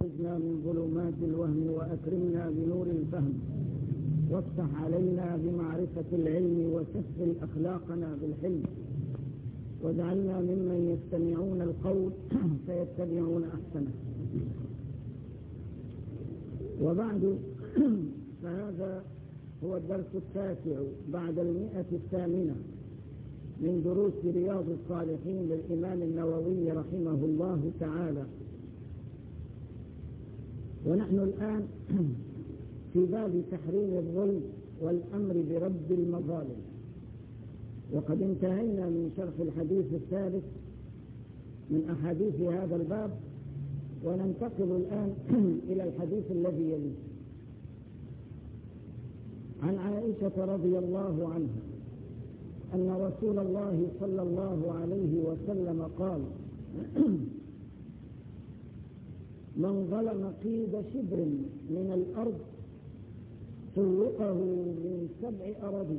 أخرجنا من ظلمات الوهم وأكرمنا بنور الفهم وافتح علينا بمعرفة العلم وسهل أخلاقنا بالحلم واجعلنا ممن يستمعون القول فيتبعون أحسنه. وبعد فهذا هو الدرس التاسع بعد 108 من دروس رياض الصالحين للإمام النووي رحمه الله تعالى، ونحن الآن في باب تحريم الظلم والأمر برد المظالم، وقد انتهينا من شرح الحديث الثالث من أحاديث هذا الباب، وننتقل الآن إلى الحديث الذي يليه. عن عائشة رضي الله عنها أن رسول الله صلى الله عليه وسلم قال: من ظلم قيد شبر من الأرض طوقه من 7 أراضين.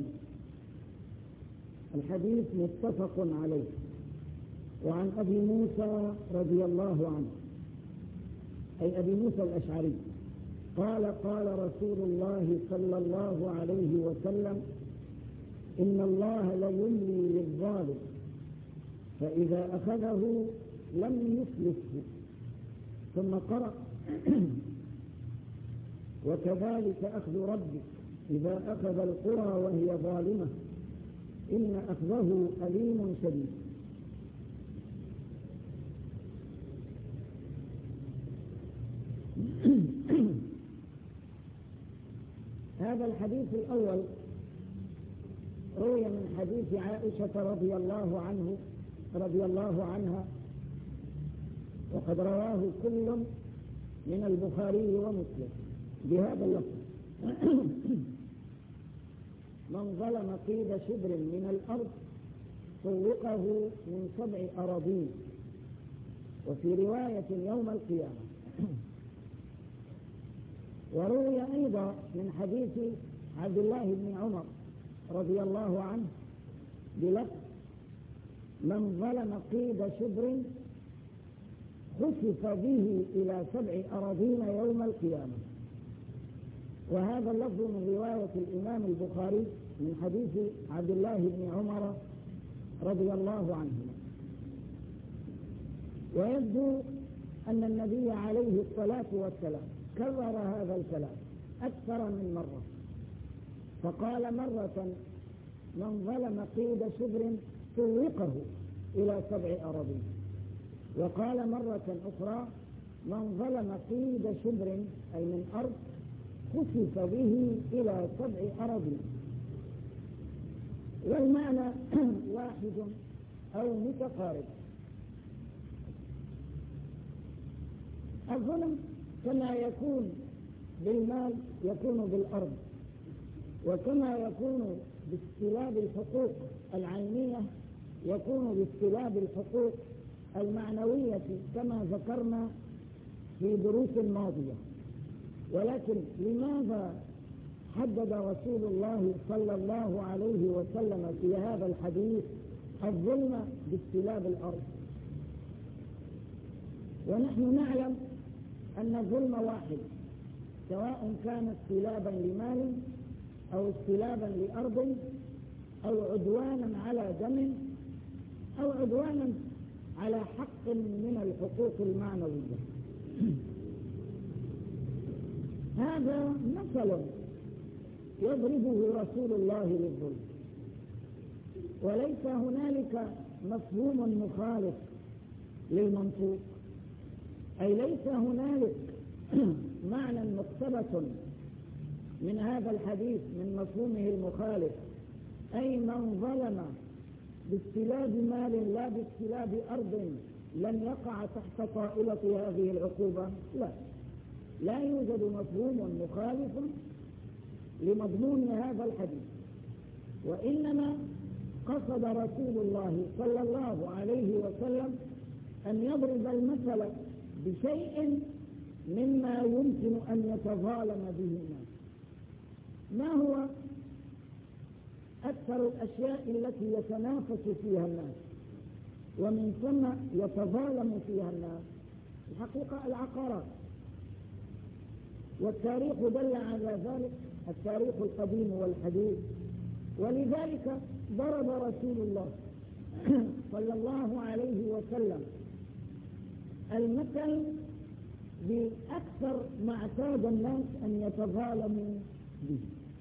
الحديث متفق عليه. وعن أبي موسى رضي الله عنه أي أبي موسى الأشعري قال: قال رسول الله صلى الله عليه وسلم: إن الله ليملي للظالم فإذا أخذه لم يفلته. ثم قرأ: وكذلك أخذ ربك إذا أخذ القرى وهي ظالمة إن أخذه أليم شديد. هذا الحديث الأول روي من حديث عائشة رضي الله عنها، وقد رواه كل من البخاري ومسلم بهذا اللفظ: من ظلم قيد شبر من الأرض طوقه من 7 أراضين، وفي رواية يوم القيامة. وروي أيضا من حديث عبد الله بن عمر رضي الله عنه بلفظ: من ظلم قيد شبر خسف به إلى 7 أراضين يوم القيامة. وهذا اللفظ من رواية الإمام البخاري من حديث عبد الله بن عمر رضي الله عنهما. ويبدو أن النبي عليه الصلاة والسلام كرر هذا الكلام أكثر من مرة، فقال مرة: من ظلم قيد شبر طوقه إلى 7 أراضين، وقال مرة أخرى: من ظلم قيد شبر أي من أرض خسف به إلى 7 أراضين. والمعنى واحد أو متقارب. الظلم كما يكون بالمال يكون بالأرض، وكما يكون باستلاب الحقوق العينية يكون باستلاب الحقوق المعنوية كما ذكرنا في دروس ماضية. ولكن لماذا حدد رسول الله صلى الله عليه وسلم في هذا الحديث الظلم باستلاب الأرض؟ ونحن نعلم أن الظلم واحد، سواء كان استلابا لمال أو استلابا لأرض أو عدوانا على دم أو عدوانا على حق من الحقوق المعنوية. هذا مثل يضربه رسول الله للظلم، وليس هنالك مفهوم مخالف للمنطوق، أي ليس هنالك معنى مقتبس من هذا الحديث من مفهومه المخالف، أي من ظلم باستلاب مال لا باستلاب أرض لن يقع تحت طائلة هذه العقوبة. لا يوجد مفهوم مخالف لمضمون هذا الحديث، وإنما قصد رسول الله صلى الله عليه وسلم أن يضرب المثل بشيء مما يمكن أن يتظالم به الناس. ما هو أكثر الأشياء التي يتنافس فيها الناس ومن ثم يتظالم فيها الناس؟ الحقيقة العقارات. والتاريخ دل على ذلك، التاريخ القديم والحديث. ولذلك ضرب رسول الله صلى الله عليه وسلم المثل بأكثر ما اعتاد الناس أن يتظالموا به.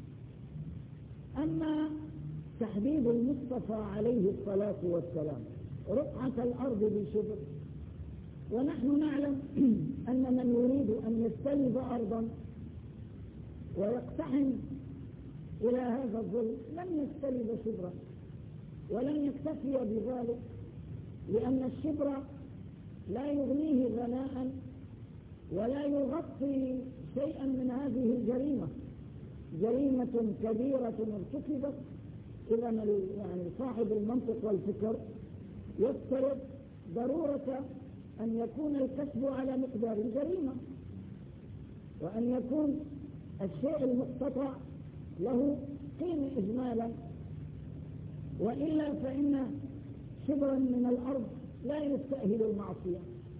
أما تحديد المصطفى عليه الصلاة والسلام رقعة الأرض بشبر، ونحن نعلم أن من يريد أن يستلب أرضا ويقتحم إلى هذا الظلم لن يستلب شبرا، ولن يكتفي بذلك، لأن الشبر لا يغنيه غناء ولا يغطي شيئا من هذه الجريمة. جريمة كبيرة ارتكبت، إذا يعني صاحب المنطق والفكر يفترض ضرورة أن يكون الكسب على مقدار الجريمة، وأن يكون الشيء المقتطع له قيمة إجمالا، وإلا فإن شبرا من الأرض لا يستأهل المعصية.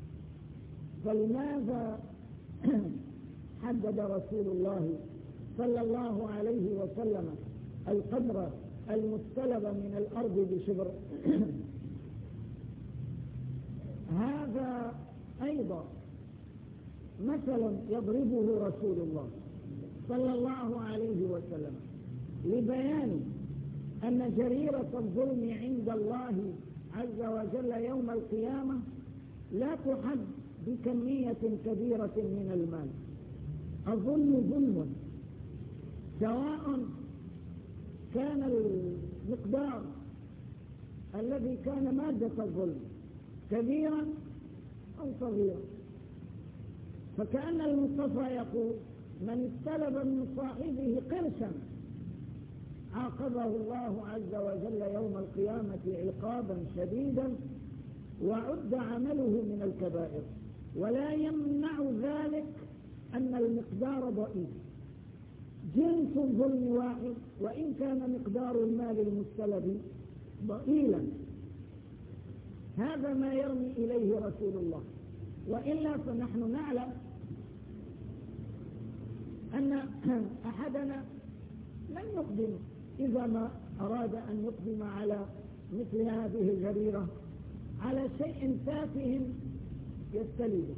فلماذا حدد رسول الله صلى الله عليه وسلم القدر المستلب من الأرض بشبر؟ هذا أيضا مثل يضربه رسول الله صلى الله عليه وسلم لبيان أن جريرة الظلم عند الله عز وجل يوم القيامة لا تحد بكمية كبيرة من المال. الظلم ظلم، سواء كان المقدار الذي كان مادة الظلم كبيرا أو صغيرا. فكأن المصطفى يقول: من استلب من صاحبه قرشا عاقبه الله عز وجل يوم القيامة عقابا شديدا، وعد عمله من الكبائر، ولا يمنع ذلك أن المقدار ضئيل. جنس الظلم واحد، وإن كان مقدار المال المستلب ضئيلا. هذا ما يرمي إليه رسول الله. وإلا فنحن نعلم أن أحدنا لن يقدم إذا ما أراد أن يقدم على مثل هذه الجريرة على شيء تافه يستلبه،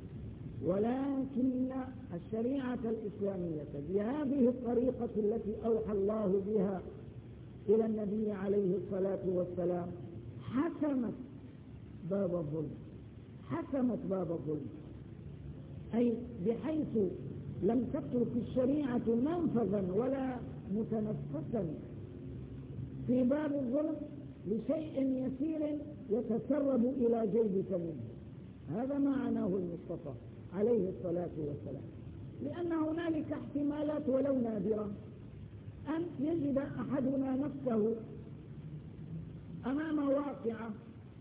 ولكن الشريعة الإسلامية بهذه الطريقة التي أوحى الله بها إلى النبي عليه الصلاة والسلام حسمت باب الظلم، حسمت باب الظلم، أي بحيث لم تترك الشريعة منفذا ولا متنفسا في باب الظلم لشيء يسير يتسرب إلى جيبك منه. هذا ما عناه المصطفى عليه الصلاة والسلام، لأن هنالك احتمالات ولو نادرة أن يجد أحدنا نفسه أمام واقعة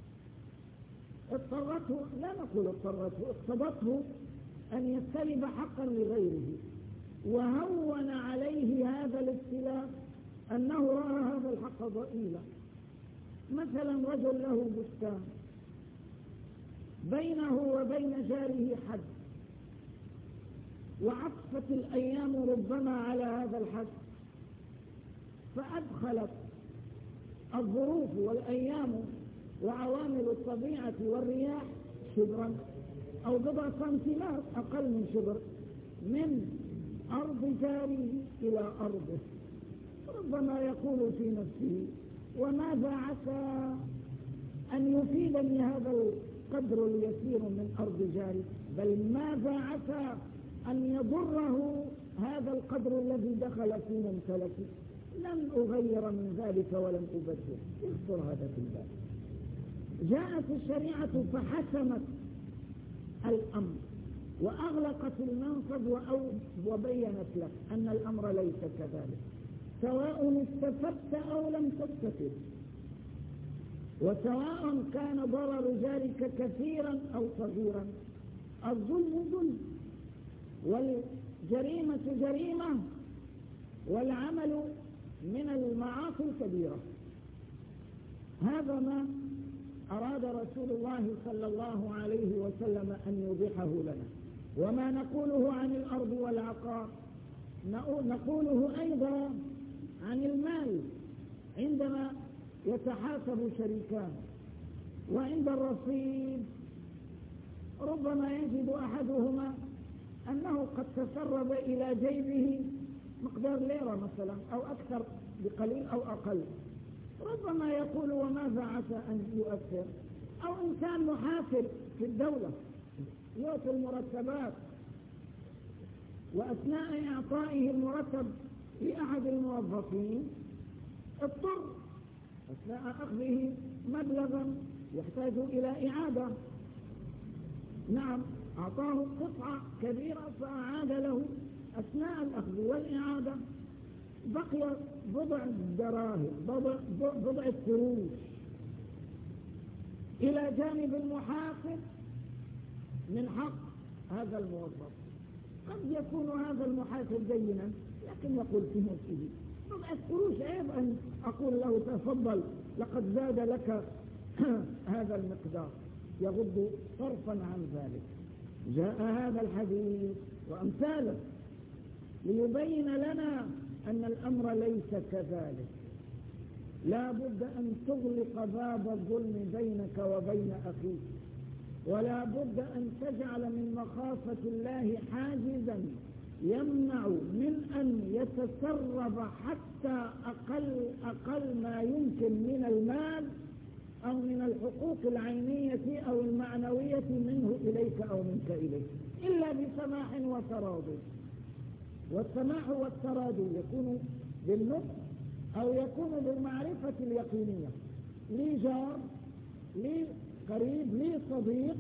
اضطرته، لا نقول اضطرته، اقتضته أن يستلب حقا لغيره، وهون عليه هذا الابتلاء أنه رأى هذا الحق ضئيلا. مثلا رجل له بستان بينه وبين جاره حد، وعطفت الأيام ربما على هذا الحد، فأدخلت الظروف والأيام وعوامل الطبيعة والرياح شبرا أو بضع سنتيمات أقل من شبر من أرض جاره إلى أرضه. ربما يقول في نفسه: وماذا عسى أن يفيدني هذا القدر اليسير من أرض جاري، بل ماذا عسى أن يضره هذا القدر الذي دخل في ممتلكي، لن أغير من ذلك ولن أبدل. يخطر هذا في البال. جاءت الشريعة فحسمت الأمر وأغلقت المنفذ وبينت لك أن الأمر ليس كذلك، سواء استفدت أو لم تستفد، وسواء كان ضرر جارك كثيرا أو صغيرا. الظلم ظلم، والجريمة جريمة، والعمل من المعاصي الكبيرة. هذا ما أراد رسول الله صلى الله عليه وسلم أن يوضحه لنا. وما نقوله عن الأرض والعقار نقوله أيضا عن المال عندما يتحاسب شريكان، وعند الرصيد ربما يجد أحدهما أنه قد تسرب إلى جيبه مقدار ليرة مثلا أو أكثر بقليل أو أقل، ربما يقول وماذا عسى أن يؤثر؟ أو إنسان محاسب في الدولة يعطي المرتبات، وأثناء إعطائه المرتب لأحد الموظفين اضطر أثناء أخذه مبلغا يحتاج إلى إعادة، نعم أعطاه قطعة كبيرة فأعاد له أثناء الأخذ والإعادة بقي بضع دراهم بضع قروش إلى جانب المحاسب من حق هذا الموظف. قد يكون هذا المحاسب دينا لكن يقول في نفسه بضع قروش عيب أن أقول له تفضل لقد زاد لك هذا المقدار، يغض صرفا عن ذلك. جاء هذا الحديث وأمثاله ليبين لنا أن الأمر ليس كذلك، لا بد أن تغلق باب الظلم بينك وبين أخيك، ولا بد أن تجعل من مخافة الله حاجزا يمنع من أن يتسرب حتى أقل ما يمكن من المال أو من الحقوق العينية أو المعنوية منه إليك أو منك إليه، إلا بسماح وتراضي. والسماح والتراضي يكون بالنطق أو يكون بالمعرفة اليقينية. لي جار، لي قريب، لي صديق،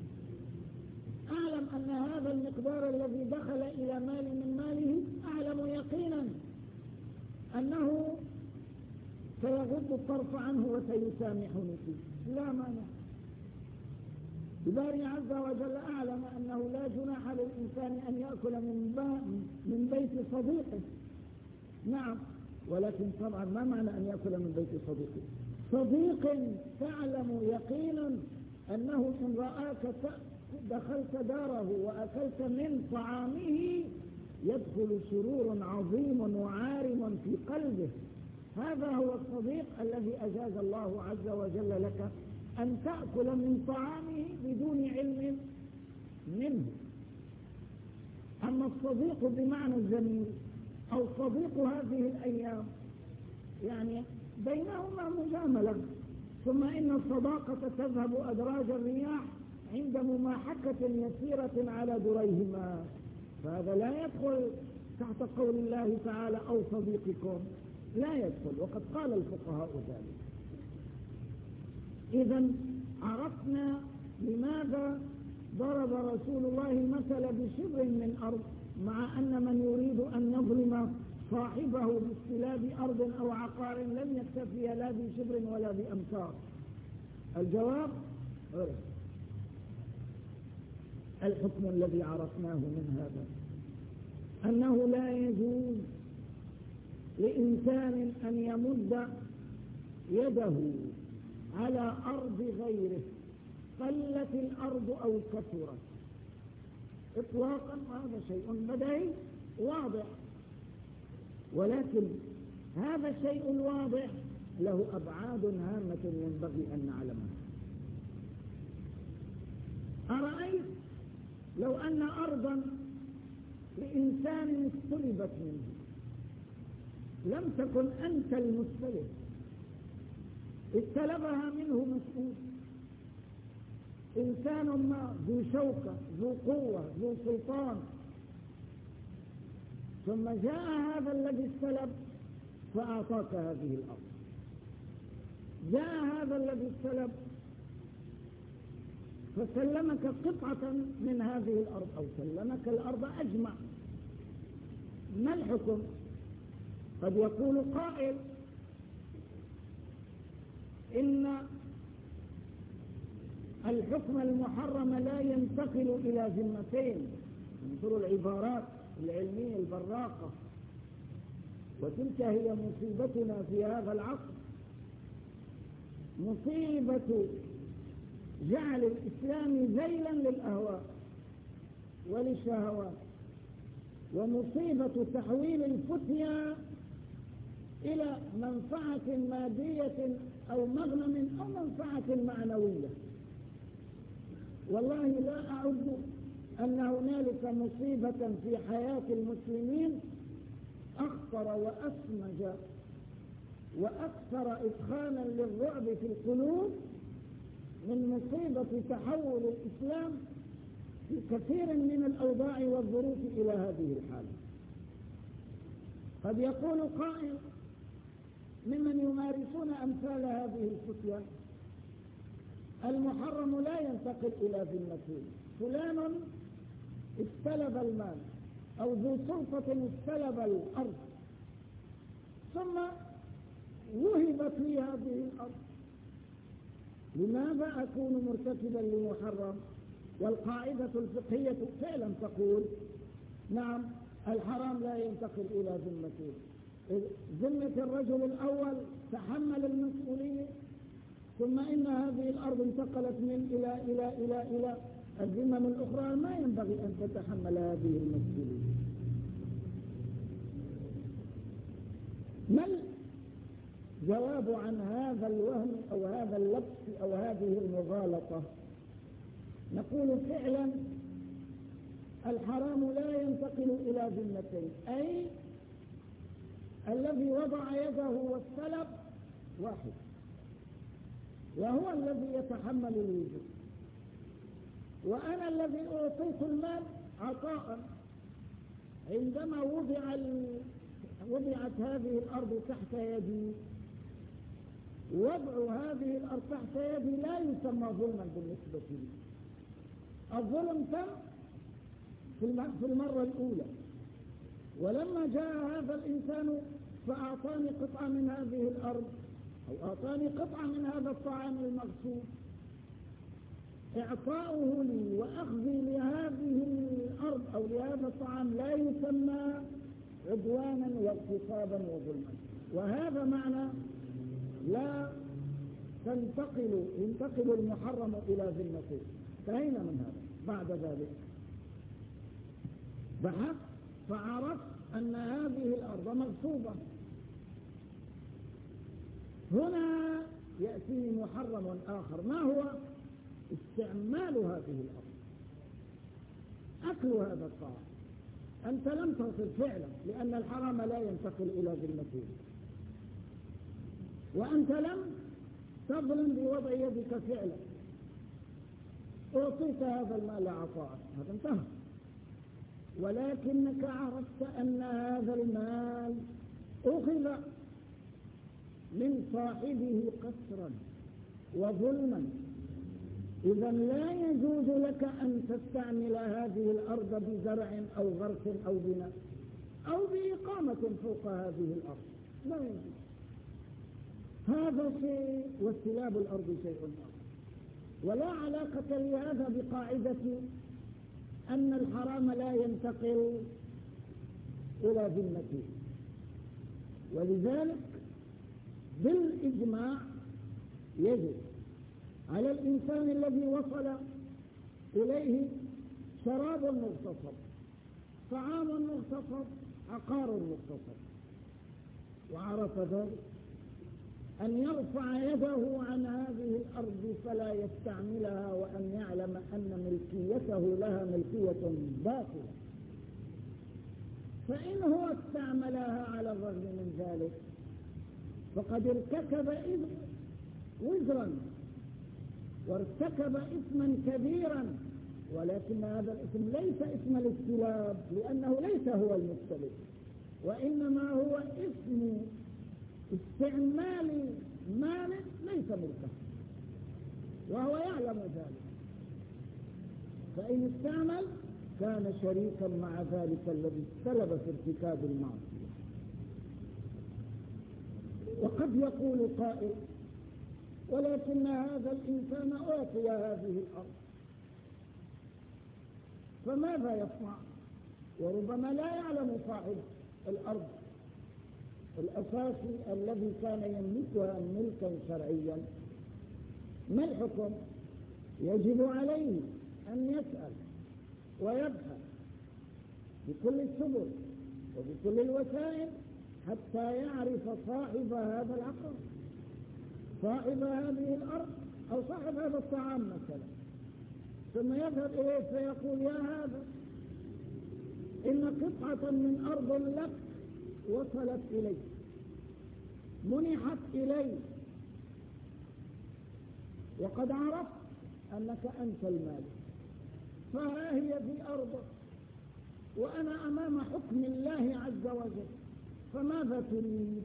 أعلم أن هذا المقدار الذي دخل إلى مال من ماله أعلم يقينا أنه سيغض الطرف عنه وسيسامحني فيه، لا مانع. الباري عز وجل أعلم أنه لا جناح للإنسان أن يأكل من بيت صديقه، نعم، ولكن طبعا ما معنى أن يأكل من بيت صديقه؟ صديق تعلم يقينا أنه إن رآك دخلت داره وأكلت من طعامه يدخل سرور عظيم وعارم في قلبه. هذا هو الصديق الذي أجاز الله عز وجل لك أن تأكل من طعامه بدون علم منه. أما الصديق بمعنى الزميل أو صديق هذه الأيام يعني بينهما مجاملة، ثم إن الصداقة تذهب أدراج الرياح عند مماحكة يسيرة على دريهما، فهذا لا يدخل تحت قول الله تعالى أو صديقكم، لا يدخل، وقد قال الفقهاء ذلك. إذن عرفنا لماذا ضرب رسول الله المثل بشبر من أرض، مع أن من يريد أن يظلم صاحبه باستلاب أرض أو عقار لم يكتفي لا بشبر ولا بأمتار. الجواب الحكم الذي عرفناه من هذا أنه لا يجوز لإنسان أن يمد يده على أرض غيره قلت الأرض أو كثرت إطلاقا، هذا شيء بديهي واضح، ولكن هذا الشيء الواضح له أبعاد هامة ينبغي أن نعلمها. أرأيت لو أن أرضا لإنسان استلبت منه، لم تكن أنت المستلب، استلبها منه مسؤول، إنسان ما ذو شوكة ذو قوة ذو سلطان، ثم جاء هذا الذي استلب فأعطاك هذه الأرض، جاء هذا الذي استلب فسلمك قطعة من هذه الأرض أو سلمك الأرض أجمع. ما الحكم؟ قد يقول قائل إن الحكم المحرم لا ينتقل إلى ذمتين. انظروا العبارات العلمية البراقة، وتلك هي مصيبتنا في هذا العصر، مصيبة جعل الإسلام ذيلا للأهواء. وللشهوات، ومصيبة تحويل الفتيا إلى منفعة مادية أو مغنم أو منفعة معنوية. والله لا أعد أن هنالك مصيبة في حياة المسلمين أخطر وأسمج وأكثر إدخالا للرعب في القلوب من مصيبة تحول الإسلام في كثير من الأوضاع والظروف إلى هذه الحالة. قد يقول قائل ممن يمارسون أمثال هذه الفتيا: المحرم لا ينتقل إلى ذمته، فلان استلب المال أو ذو سلطة استلب الأرض ثم وهبت لي هذه الأرض، لماذا أكون مرتكبا لمحرم؟ والقاعدة الفقهية فعلا تقول نعم الحرام لا ينتقل إلى ذمته. ذمة الرجل الأول تحمل المسؤولية، ثم إن هذه الأرض انتقلت من إلى الذمم الأخرى، ما ينبغي أن تتحمل هذه المسؤولية. ما الجواب عن هذا الوهم أو هذا اللبس أو هذه المغالطة؟ نقول فعلا الحرام لا ينتقل إلى ذمتين، أي الذي وضع يده والسلب واحد، وهو الذي يتحمل الوجوب، وأنا الذي أعطيت المال عطاء. عندما وضعت هذه الأرض تحت يدي، وضع هذه الأرض تحت يدي لا يسمى ظلما بالنسبة لي. الظلم تم في المرة الأولى، ولما جاء هذا الإنسان فأعطاني قطعة من هذه الأرض أو أعطاني قطعة من هذا الطعام المغصوب، إعطاؤه لي وأخذي لهذه الأرض أو لهذا الطعام لا يسمى عدوانا واغتصابا وظلما. وهذا معنى لا ينتقل المحرم إلى ذمته. انتهينا من هذا. بعد ذلك بحث فعرف أن هذه الأرض مغصوبة. هنا يأتي محرم آخر، ما هو؟ استعمال هذه الأرض، أكل هذا الطعام. أنت لم تصل فعلا، لأن الحرام لا ينتقل إلى ذمته، وأنت لم تظلم بوضع يدك فعلا، أعطيت هذا المال عطاء، هذا انتهى. ولكنك عرفت أن هذا المال أخذ من صاحبه قسرا وظلما، إذا لا يجوز لك أن تستعمل هذه الأرض بزرع أو غرس أو بناء أو بإقامة فوق هذه الأرض، لا يجوز. هذا شيء، واستلاب الأرض شيء آخر. ولا علاقة لهذا بقاعدة أن الحرام لا ينتقل إلى ذمته. ولذلك بالإجماع يجب على الإنسان الذي وصل إليه شراب مغتصب، طعام مغتصب، عقار مغتصب، وعرف ذلك، أن يرفع يده عن هذه الأرض فلا يستعملها، وأن يعلم أن ملكيته لها ملكية باطلة. فإن هو استعملها على الرغم من ذلك فقد ارتكب وزرا وارتكب إثما كبيرا، ولكن هذا الإثم ليس إثم الاستلاب، لأنه ليس هو المستلب، وإنما هو إثم استعمال مال ليس ملكه، وهو يعلم ذلك، فإن استعمل كان شريكا مع ذلك الذي استلب في ارتكاب المعصية. وقد يقول قائل: ولكن هذا الإنسان أعطي هذه الأرض، فماذا يصنع؟ وربما لا يعلم صاحب الأرض الأساسي الذي كان يملكها ملكا شرعيا. ما الحكم؟ يجب عليه أن يسأل ويبحث بكل السبل وبكل الوسائل حتى يعرف صاحب هذا العقار، صاحب هذه الأرض أو صاحب هذا الطعام مثلا، ثم يذهب إليه فيقول: يا هذا، إن قطعة من أرض لك وصلت إلي، منحت إلي، وقد عرفت أنك أنت المالك، فها هي في أرضك وأنا أمام حكم الله عز وجل، فماذا تريد؟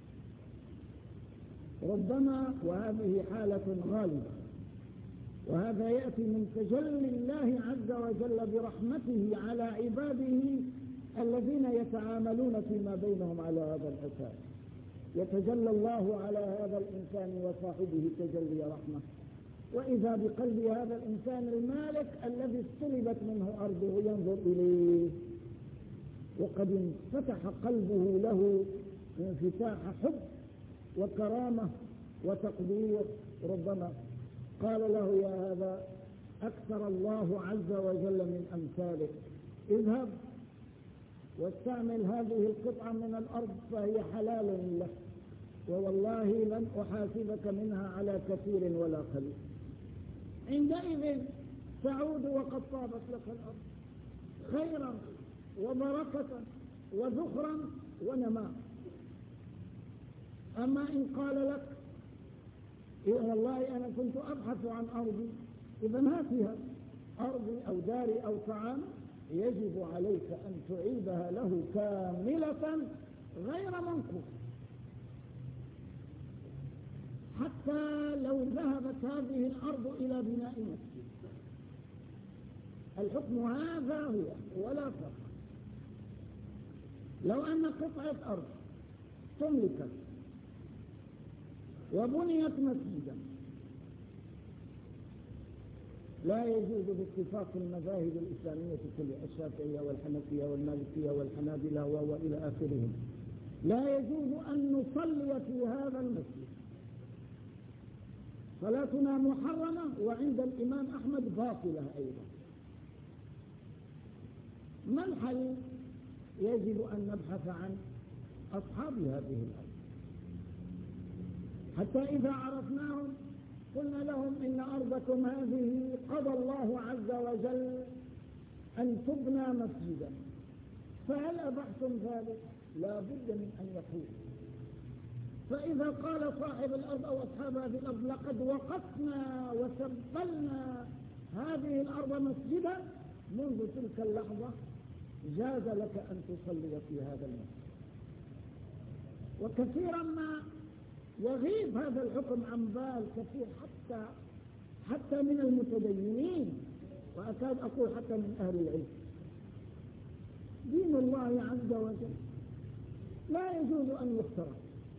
ربما وهذه حالة غالبة، وهذا يأتي من تجلي الله عز وجل برحمته على عباده الذين يتعاملون فيما بينهم على هذا الأساس. يتجلى الله على هذا الإنسان وصاحبه تجلي رحمة، وإذا بقلب هذا الإنسان المالك الذي استلبت منه أرضه ينظر إليه، وقد انفتح قلبه له انفتاح حب وكرامة وتقدير. ربما قال له: يا هذا، أكثر الله عز وجل من أمثالك، اذهب واستعمل هذه القطعة من الأرض فهي حلال لك، ووالله لن أحاسبك منها على كثير ولا قليل. عندئذ تعود وقد طابت لك الأرض خيرا وبركة وذخرا ونماء. أما إن قال لك: إيه والله أنا كنت أبحث عن أرضي، إذا هاتها أرضي أو داري أو طعام، يجب عليك أن تعيدها له كاملة غير منقوص، حتى لو ذهبت هذه الأرض إلى بناء مسجد. الحكم هذا هو ولا فرق. لو أن قطعة أرض تملكت وبنيت مسجدا، لا يجوز باتفاق المذاهب الإسلامية كلها، الشافعية والحنفية والمالكية والحنابلة وإلى آخرهم، لا يجوز أن نصلي في هذا المسجد، صلاتنا محرمة، وعند الإمام أحمد باطلة أيضا. ما الحل؟ يجب أن نبحث عن أصحاب هذه الأرض، حتى إذا عرفناهم قلنا لهم: إن أرضكم هذه قضى الله عز وجل أن تبنى مسجدا، فهل أبحثم ذلك؟ لا بد من أن يقول. فإذا قال صاحب الأرض أو أصحاب هذه الأرض: لقد وقفنا وسبلنا هذه الأرض مسجدا، منذ تلك اللحظة جاز لك أن تصلي في هذا المسجد. وكثيرا ما يغيب هذا الحكم عن بال كثير، حتى من المتدينين، وأكاد أقول حتى من أهل العلم. دين الله عز وجل لا يجوز أن يخترق،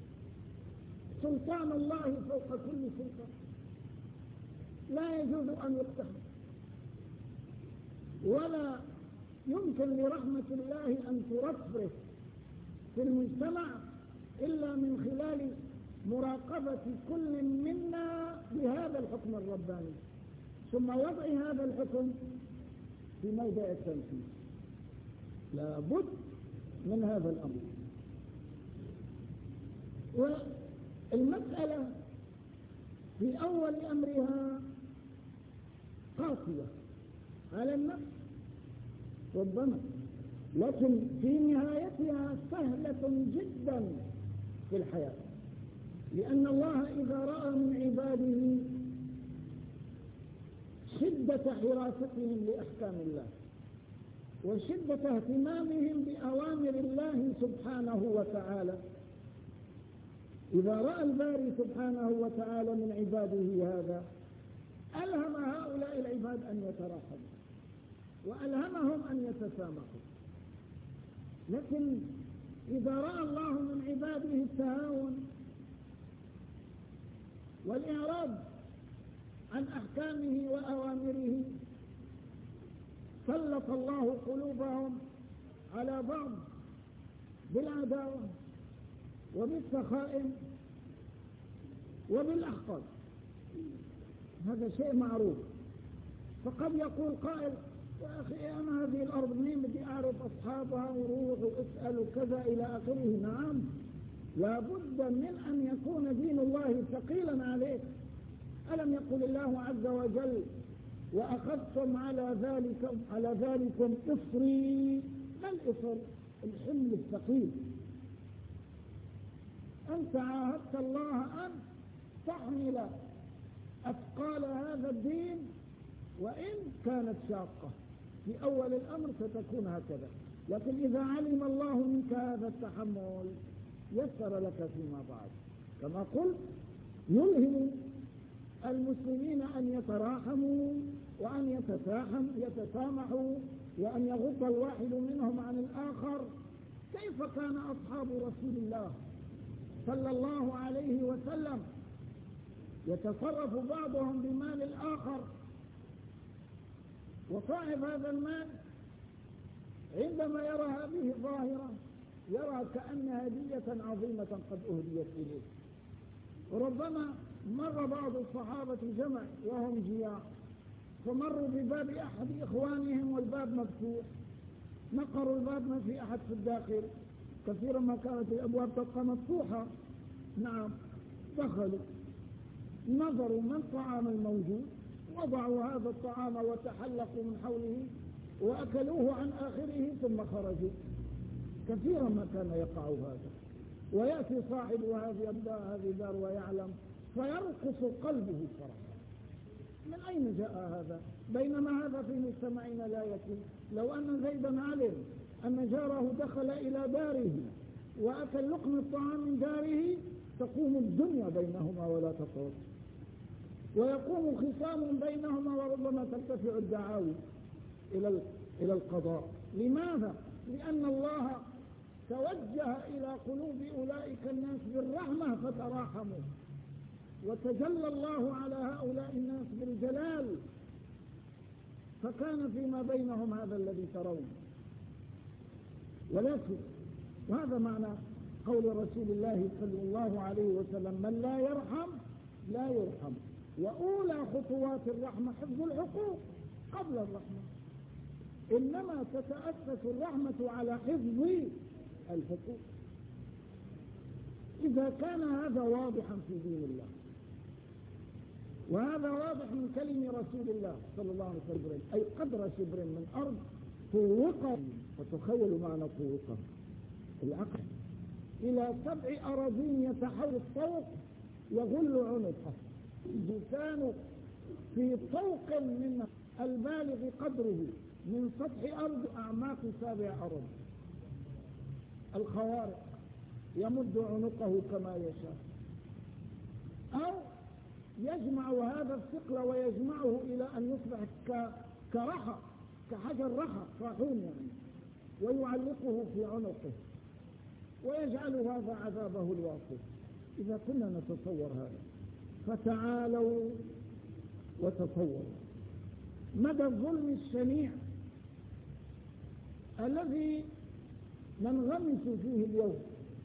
سلطان الله فوق كل سلطان، لا يجوز أن يقتحم، ولا يمكن لرحمة الله أن ترفرف في المجتمع إلا من خلال مراقبة كل منا لهذا الحكم الرباني، ثم وضع هذا الحكم في موضع التنفيذ. لا بد من هذا الأمر. والمسألة في أول أمرها قاسية على النفس ربما، لكن في نهايتها سهلة جدا في الحياة، لأن الله إذا رأى من عباده شدة حراستهم لأحكام الله وشدة اهتمامهم بأوامر الله سبحانه وتعالى، إذا رأى الباري سبحانه وتعالى من عباده هذا، ألهم هؤلاء العباد أن يتراحموا وألهمهم أن يتسامحوا. لكن إذا رأى الله من عباده التهاون والإعراض عن أحكامه وأوامره، سلط الله قلوبهم على بعض بالعداوة وبالسخائم وبالأحقاد. هذا شيء معروف. فقد يقول قائل: يا أخي أنا هذه الأرض مين بدي أعرف أصحابها وروح واسأل وكذا إلى آخره. نعم، لابد من أن يكون دين الله ثقيلا عليك. ألم يقل الله عز وجل وأخذتم على ذلكم إصري؟ ما الإصر؟ الحمل الثقيل. أنت عاهدت الله أن تحمل أثقال هذا الدين، وإن كانت شاقة في أول الأمر ستكون هكذا، لكن إذا علم الله منك هذا التحمل يسر لك فيما بعد. كما قلت يلهم المسلمين أن يتراحموا وأن يتسامحوا وأن يغض الواحد منهم عن الآخر. كيف كان أصحاب رسول الله صلى الله عليه وسلم يتصرف بعضهم بمال الآخر، وصاحب هذا المال عندما يرى هذه الظاهرة يرى كأن هدية عظيمة قد أهديت إليه. وربما مر بعض الصحابة جمع وهم جياع، فمروا بباب أحد إخوانهم والباب مفتوح، نقروا الباب ما في أحد في الداخل، كثيرا ما كانت الأبواب تبقى مفتوحة. نعم، دخلوا نظروا ما الطعام الموجود، وضعوا هذا الطعام وتحلقوا من حوله وأكلوه عن آخره ثم خرجوا. كثيرا ما كان يقع هذا، ويأتي صاحب هذه الدار ويعلم فيرقص قلبه فرحا. من أين جاء هذا؟ بينما هذا في مجتمعنا لا يكون. لو أن زيدا علم أن جاره دخل إلى داره وأكل لقمة الطعام من داره تقوم الدنيا بينهما ولا تقوم، ويقوم خصام بينهما وربما ترتفع الدعاوي إلى القضاء. لماذا؟ لأن الله توجه إلى قلوب أولئك الناس بالرحمة فتراحموا، وتجلى الله على هؤلاء الناس بالجلال، فكان فيما بينهم هذا الذي ترون. ولكن وهذا معنى قول رسول الله صلى الله عليه وسلم: من لا يرحم لا يرحم. وأولى خطوات الرحمة حفظ الحقوق قبل الرحمة، إنما تتأسس الرحمة على حفظ الحقوق. إذا كان هذا واضحا في دين الله، وهذا واضح من كلم رسول الله صلى الله عليه وسلم، أي قدر شبر من أرض طوقا، وتخيل معنى طوقا العقل إلى 7 أراضين يتحول الطوق يغل عنقه. الجسان في طوق من البالغ قدره من سطح أرض أعماق 7 أراضي. الخوارق يمد عنقه كما يشاء، أو يجمع هذا الثقل ويجمعه إلى أن يصبح كرحى، كحجر رحى، طاحون يعني، ويعلقه في عنقه ويجعل هذا عذابه الواصل. إذا كنا نتصور هذا فتعالوا وتصوروا مدى الظلم الشنيع الذي ننغمس فيه اليوم.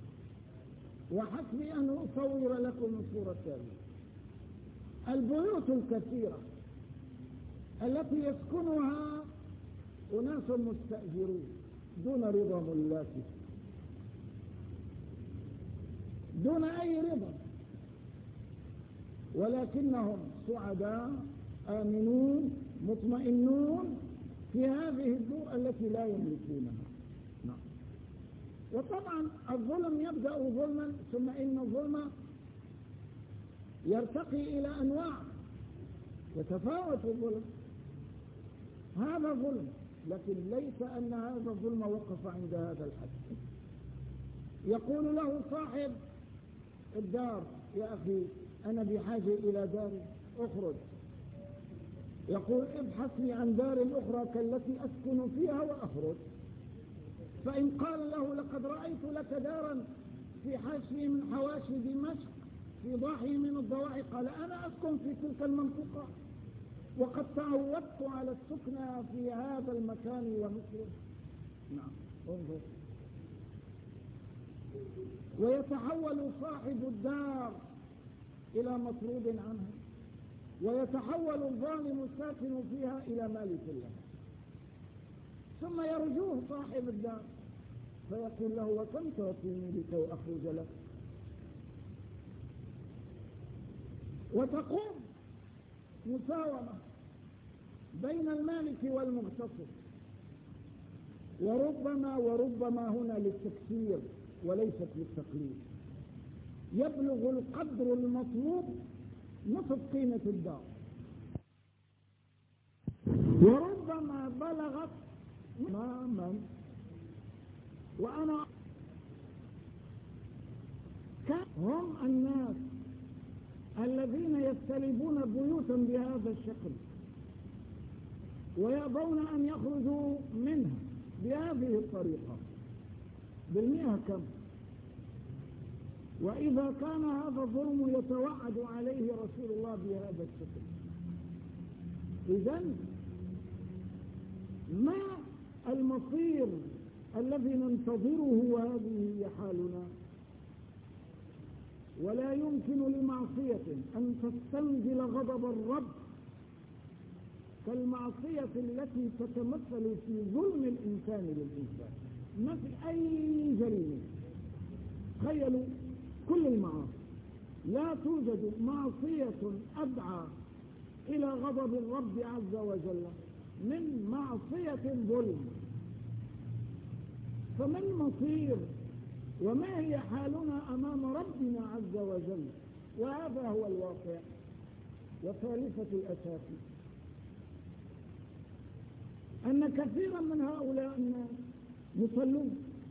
وحسبي أن أصور لكم الصورة التالية: البيوت الكثيرة التي يسكنها أناس مستأجرون دون رضا ملاكه، دون أي رضا، ولكنهم سعداء آمنون مطمئنون في هذه الدور التي لا يملكونها. نعم. وطبعا الظلم يبدأ ظلما، ثم إن الظلم يرتقي إلى أنواع، يتفاوت الظلم. هذا ظلم، لكن ليس أن هذا الظلم وقف عند هذا الحد. يقول له صاحب الدار: يا أخي أنا بحاجة إلى دار، أخرج. يقول: ابحث لي عن دار أخرى كالتي أسكن فيها وأخرج. فإن قال له: لقد رأيت لك دارا في حاشية من حواشي دمشق في ضاحية من الضواحي، قال: أنا أسكن في تلك المنطقة وقد تعودت على السكنى في هذا المكان ومثله. نعم، انظر. ويتحول صاحب الدار إلى مطرود عنها، ويتحول الظالم الساكن فيها إلى مالك له. ثم يرجوه صاحب الدار فيقول له وكم تعطيني لكي أخرج لك؟ وتقوم مساومة بين المالك والمغتصب، وربما هنا للتكثير وليست للتقليل، يبلغ القدر المطلوب نصف قيمة الدار، وربما بلغت تماما. وأنا هم الناس الذين يستلبون بيوتا بهذا الشكل ويأبون أن يخرجوا منها بهذه الطريقة بالمئة كم. وإذا كان هذا الظلم يتوعد عليه رسول الله بهذا الشكل، إذن ما المصير الذي ننتظره وهذه هي حالنا؟ ولا يمكن لمعصية أن تستنزل غضب الرب كالمعصية التي تتمثل في ظلم الإنسان للإنسان. ما في أي جريمة، تخيلوا كل المعاصي لا توجد معصية أدعى إلى غضب الرب عز وجل من معصية الظلم. فما المصير وما هي حالنا أمام ربنا عز وجل؟ وهذا هو الواقع. وثالثة الأساس أن كثيرا من هؤلاء الناس يصلون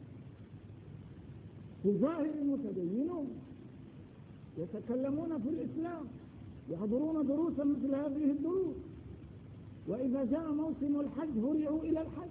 في الظاهر متدينون، يتكلمون في الإسلام، يحضرون دروسا مثل هذه الدروس، وإذا جاء موسم الحج هرعوا إلى الحج.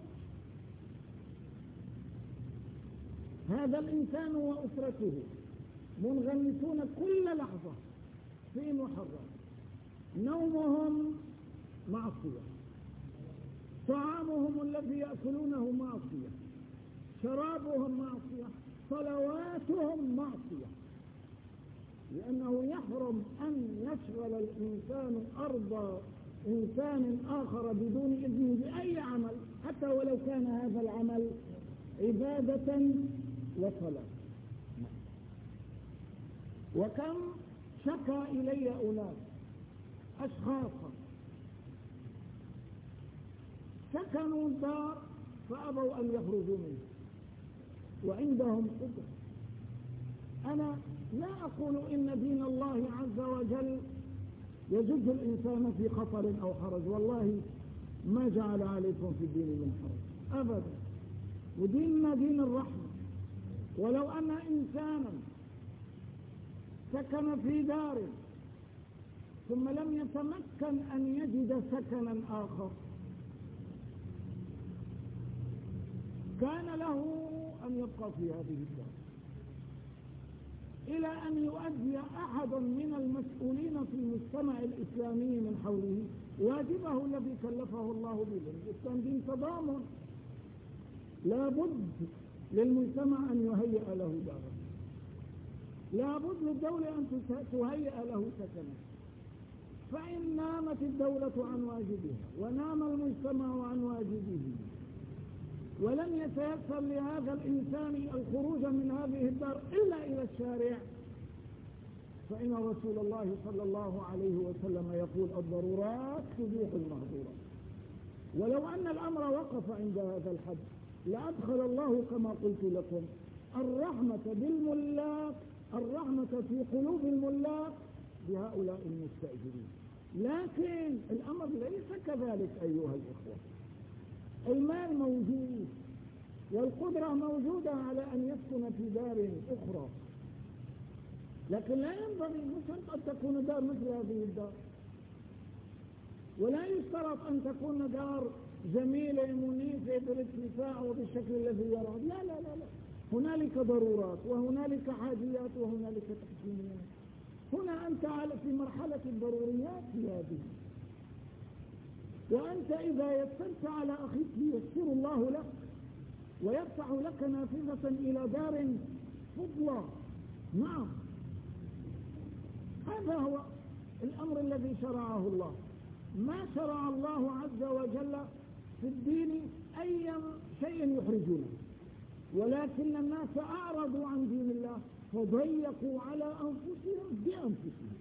هذا الإنسان وأسرته منغمسون كل لحظة في محرم، نومهم معصية، طعامهم الذي يأكلونه معصية، شرابهم معصية، صلواتهم معصية، لأنه يحرم أن يشغل الإنسان أرض إنسان آخر بدون إذنه بأي عمل، حتى ولو كان هذا العمل عبادة وصلاة. وكم شكى إلي أناس أشخاصا سكنوا الدار فأبوا أن يخرجوا منه وعندهم قدرة. أنا لا أقول إن دين الله عز وجل يجد الإنسان في خطر أو حرج، والله ما جعل عليكم في الدين من حرج أبدا، وديننا دين الرحمة. ولو أن إنسانا سكن في دار ثم لم يتمكن أن يجد سكنا آخر، كان له أن يبقى في هذه الدار إلى أن يؤدي أحد من المسؤولين في المجتمع الإسلامي من حوله واجبه الذي كلفه الله به. الإسلام دين تضامن، لا بد للمجتمع أن يهيئ له دارا، لا بد للدولة أن تهيئ له سكنا. فإن نامت الدولة عن واجبها ونام المجتمع عن واجبه ولم يتيسر لهذا الإنسان الخروج من هذه الدار إلا إلى الشارع، فإن رسول الله صلى الله عليه وسلم يقول الضرورات تبيح المحظورات. ولو أن الأمر وقف عند هذا الحد لأدخل الله كما قلت لكم الرحمة بالملاك، الرحمة في قلوب الملاك بهؤلاء المستأجرين. لكن الأمر ليس كذلك أيها الإخوة. المال موجود والقدرة موجودة على أن يسكن في دار أخرى، لكن لا ينبغي مثلا قد تكون دار مثل هذه الدار، ولا يشترط أن تكون دار جميلة منيفة بالاتساع وبالشكل الذي يراد. لا لا لا لا، هنالك ضرورات وهنالك حاجيات وهنالك تحسينيات. هنا أنت في مرحلة الضروريات في هذه، وأنت إذا يسرت على أخيك ييسر الله لك ويفتح لك نافذة إلى دار فضلى. نعم، هذا هو الأمر الذي شرعه الله. ما شرع الله عز وجل في الدين أي شيء يحرجونه، ولكن الناس أعرضوا عن دين الله فضيقوا على أنفسهم بأنفسهم.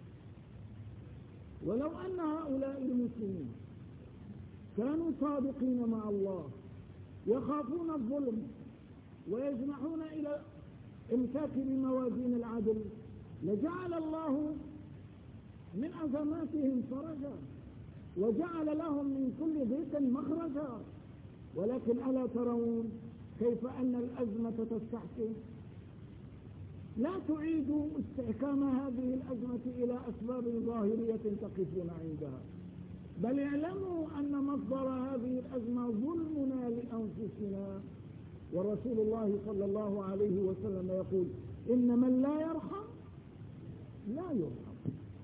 ولو أن هؤلاء المسلمين كانوا صادقين مع الله يخافون الظلم ويجمعون إلى إمساك بموازين العدل لجعل الله من أزماتهم فرجا وجعل لهم من كل ضيق مخرجا. ولكن ألا ترون كيف أن الأزمة تستحكم؟ لا تعيدوا استحكام هذه الأزمة إلى أسباب ظاهرية تقفون عندها، بل اعلموا أن مصدر هذه الأزمة ظلمنا لأنفسنا. ورسول الله صلى الله عليه وسلم يقول: إن من لا يرحم لا يرحم.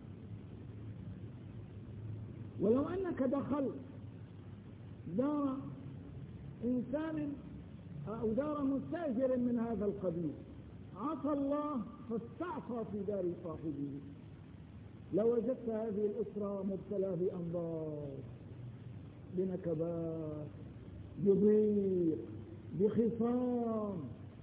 ولو أنك دخلت دار إنسان أو دار مستأجر من هذا القبيل عصى الله فاستعصى في دار صاحبه، لوجدت هذه الأسرة مبتلى بأمراض، بنكبات، بضيق، بخصام.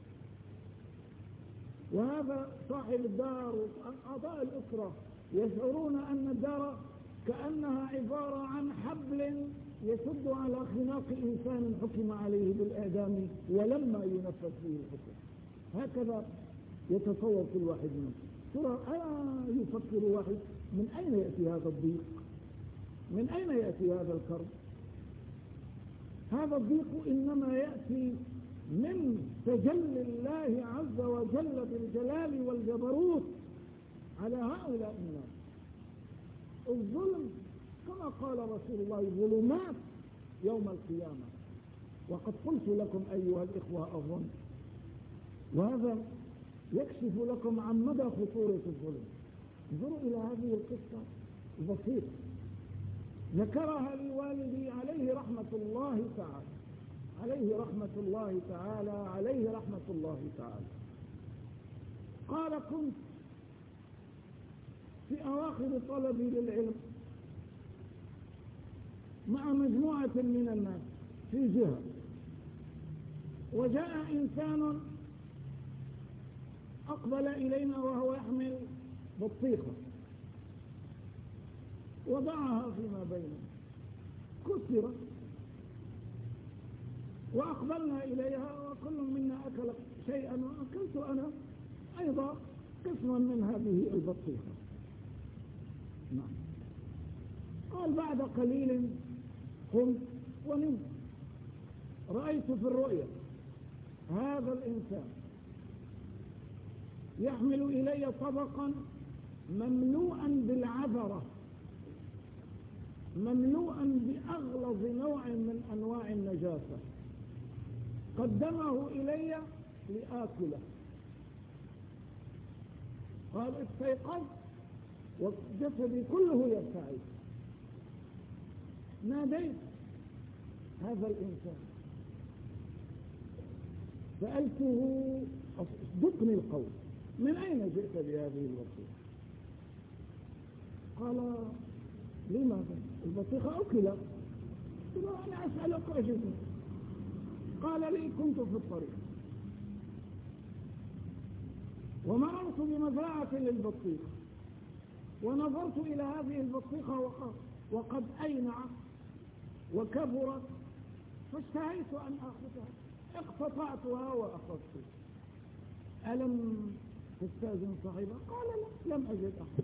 وهذا صاحب الدار وأعضاء الأسرة يشعرون أن الدار كأنها عبارة عن حبل يشد على خناق إنسان حكم عليه بالإعدام ولما ينفذ فيه الحكم. هكذا يتصور كل واحد منهم. ترى يفكر واحد من أين يأتي هذا الضيق؟ من أين يأتي هذا الكرب؟ هذا الضيق إنما يأتي من تجلي الله عز وجل بالجلال والجبروت على هؤلاء الناس. الظلم كما قال رسول الله: ظلمات يوم القيامة. وقد قلت لكم أيها الإخوة الظلم، وهذا يكشف لكم عن مدى خطورة الظلم. انظروا إلى هذه القصة البسيطة ذكرها لي والدي عليه رحمة الله تعالى، عليه رحمة الله تعالى، عليه رحمة الله تعالى. قال: كنت في أواخر طلبي للعلم مع مجموعة من الناس في جهة، وجاء إنسان أقبل إلينا وهو يحمل بطيخة وضعها فيما بيننا، كسرت، وأقبلنا إليها وكل منا أكل شيئا وأكلت أنا أيضا قسما من هذه البطيخة. نعم. قال: بعد قليل قمت ونمت، رأيت في الرؤيا هذا الإنسان يحمل إلي طبقا مملوءا بالعذرة، مملوءا بأغلظ نوع من أنواع النجاسة، قدمه إلي لآكله. قال: استيقظت وجسدي كله يرتعد، ناديت هذا الإنسان سألته: اصدقني القول، من أين جئت بهذه البطيخة؟ قال: لماذا؟ البطيخة أكلت. قلت له: أنا أسألك أجبني. قال لي: كنت في الطريق ومررت بمزرعة للبطيخ ونظرت إلى هذه البطيخة وقد أينعت وكبرت، فاشتهيت أن أخذها، اقتطعتها وأخذتها. ألم تستأذن صاحبها؟ قال: لا، لم أجد أحد.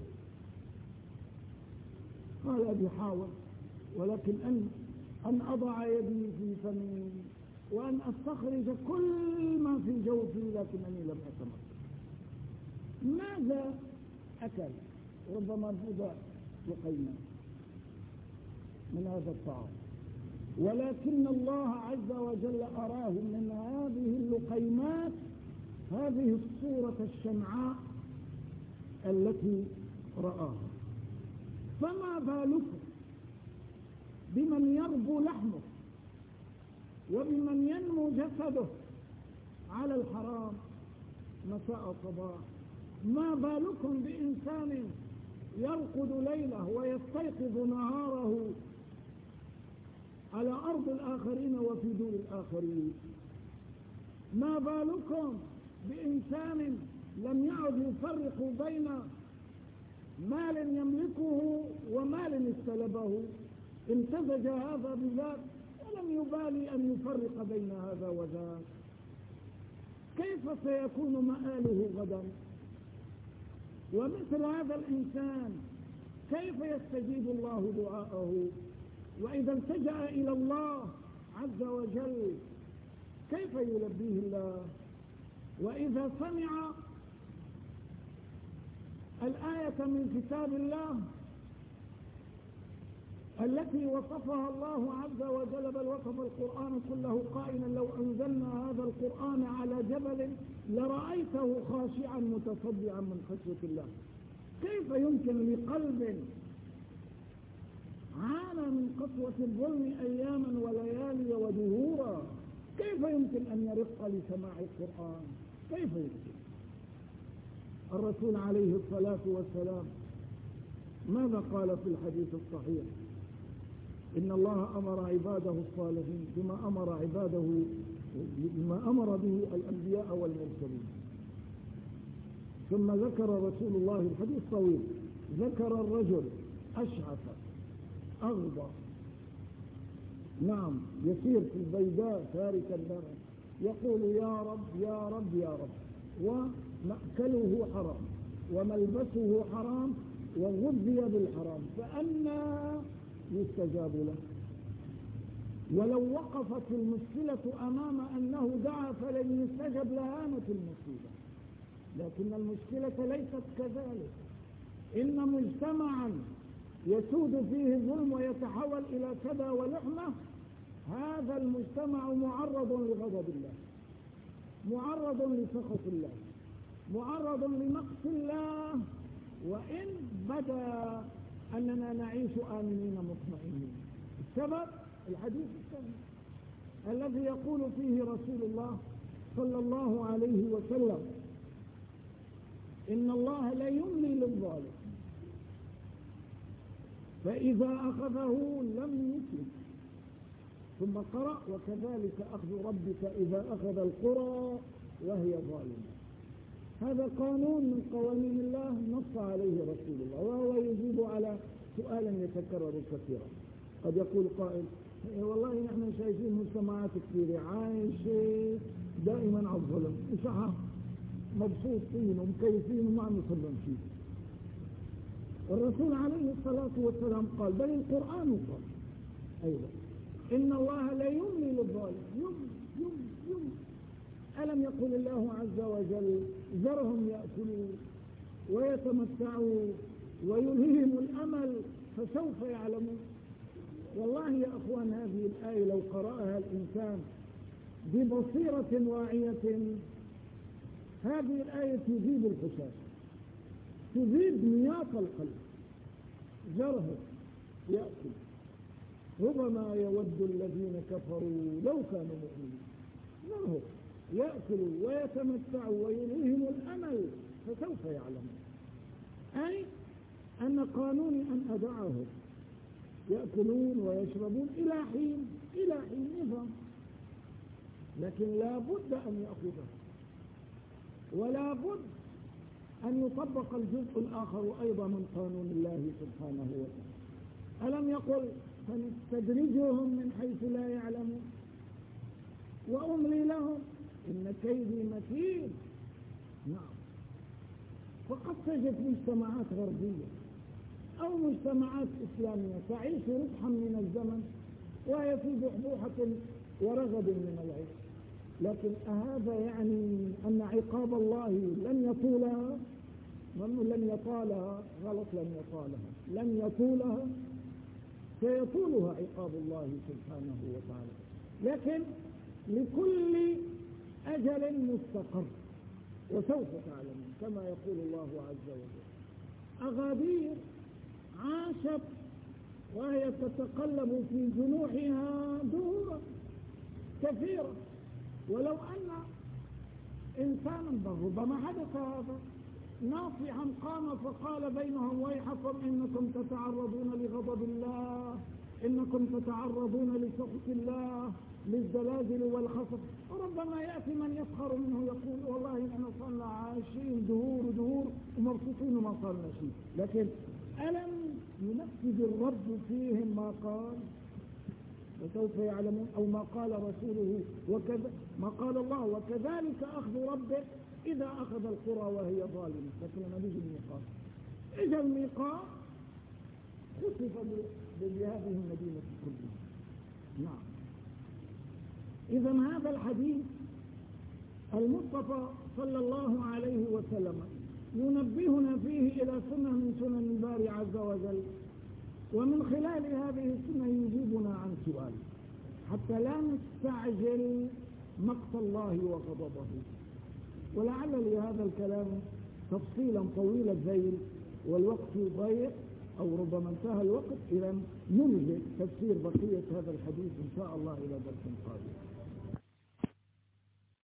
قال: أبي حاول، ولكن أن أضع يدي في فمي وأن أستخرج كل ما في جوفي، لكنني لم أتمكن. ماذا أكل؟ ربما بضع لقيمات من هذا الطعام، ولكن الله عز وجل أراه من هذه اللقيمات هذه الصورة الشمعاء التي رآها. فما بالكم بمن يربو لحمه وبمن ينمو جسده على الحرام مساء صباح؟ ما بالكم بإنسان يرقد ليله ويستيقظ نهاره على أرض الآخرين وفي دور الآخرين. ما بالكم بإنسان لم يعد يفرق بين مال يملكه ومال استلبه، امتزج هذا بذاك ولم يبالي أن يفرق بين هذا وذاك. كيف سيكون مآله غدا؟ ومثل هذا الإنسان كيف يستجيب الله دعاءه؟ وإذا التجأ إلى الله عز وجل كيف يلبيه الله؟ وإذا سمع الآية من كتاب الله التي وصفها الله عز وجل، بل وصف القرآن كله قائلا لو أنزلنا هذا القرآن على جبل لرأيته خاشعا متصدعا من خشية الله. كيف يمكن لقلب عانى من قسوة الظلم أياما وليالي ودهورا، كيف يمكن أن يرق لسماع القرآن؟ كيف يمكن؟ الرسول عليه الصلاة والسلام ماذا قال في الحديث الصحيح؟ إن الله أمر عباده الصالحين بما أمر به الأنبياء والمرسلين. ثم ذكر رسول الله الحديث طويل، ذكر الرجل أشعث أغضى، نعم، يسير في البيداء تاركا لها يقول يا رب يا رب يا رب، ومأكله حرام وملبسه حرام وغذي بالحرام، فأنى يستجاب له؟ ولو وقفت المشكلة أمام أنه دعا فلن يستجب لهانت المصيبة. لكن المشكلة ليست كذلك. إن مجتمعا يسود فيه الظلم ويتحول إلى كذا ولحمة، هذا المجتمع معرض لغضب الله، معرض لسخط الله، معرض لمقت الله، وإن بدا أننا نعيش آمنين مطمئنين. السبب الحديث الثاني الذي يقول فيه رسول الله صلى الله عليه وسلم إن الله لا يملي للظالم فإذا أخذه لم يفلت. ثم قرأ وكذلك أخذ ربك إذا أخذ القرى وهي ظالمة. هذا قانون من قوانين الله نص عليه رسول الله، وهو يجيب على سؤال يتكرر كثيرا. قد يقول قائل والله نحن شايفين مجتمعات كثيرة عايشة دائما على الظلم، صح، مبسوطين ومكيفين وما عم يصلون شيء. الرسول عليه الصلاة والسلام قال، بل القرآن قال أيضا إن الله لا يملي للظالم. يملي. ألم يقل الله عز وجل ذرهم يأكلوا ويتمتعوا ويلههم الأمل فسوف يعلمون؟ والله يا أخوان هذه الآية لو قرأها الإنسان ببصيرة واعية، هذه الآية تزيد الخشاش، تزيد نياط القلب. ذرهم يأكل، ربما يود الذين كفروا لو كانوا مؤمنين. ذرهم يأكلوا ويتمتعوا ويلههم الأمل فسوف يعلمون. أي أن قانوني أن أدعهم يأكلون ويشربون إلى حين نظام، لكن لا بد أن يأخذه، ولا بد أن يطبق الجزء الآخر أيضا من قانون الله سبحانه وتعالى. ألم يقل سنستدرجهم من حيث لا يعلمون وأملي لهم إن كيدي متين. نعم، فقد تجد مجتمعات غربية أو مجتمعات إسلامية تعيش ربحا من الزمن وهي في بحبوحة ورغد من العيش، لكن أهذا يعني أن عقاب الله لن يطولها؟ لن يطالها، غلط، لن يطولها، سيطولها عقاب الله سبحانه وتعالى. لكن لكل أجل مستقر، وسوف تعلمون كما يقول الله عز وجل. أغادير عاشت وهي تتقلب في جنوحها دهورا كثيرة، ولو أن إنسانا ربما حدث هذا ناصحا قام فقال بينهم ويحكم إنكم تتعرضون لغضب الله إنكم تتعرضون لسخط الله للزلازل والخسف. وربما يأتي من يسخر منه يقول والله احنا صلنا عايشين دهور ومبسوطين وما صلنا شيء، لكن ألم ينفذ الرب فيهم ما قال؟ وسوف يعلمون، أو ما قال رسوله ما قال الله وكذلك أخذ ربك إذا أخذ القرى وهي ظالمة. لكن لما نيجي الميقات، إذا الميقات خصف بهذه المدينة كلها. نعم. إذا هذا الحديث المصطفى صلى الله عليه وسلم ينبهنا فيه إلى سنة من سنن الباري عز وجل، ومن خلال هذه السنة يجيبنا عن سؤال حتى لا نستعجل مقت الله وغضبه. ولعل لهذا الكلام تفصيلا طويل الذيل والوقت ضيق، أو ربما انتهى الوقت، إذا نلجئ تفسير بقية هذا الحديث إن شاء الله إلى درس قادم.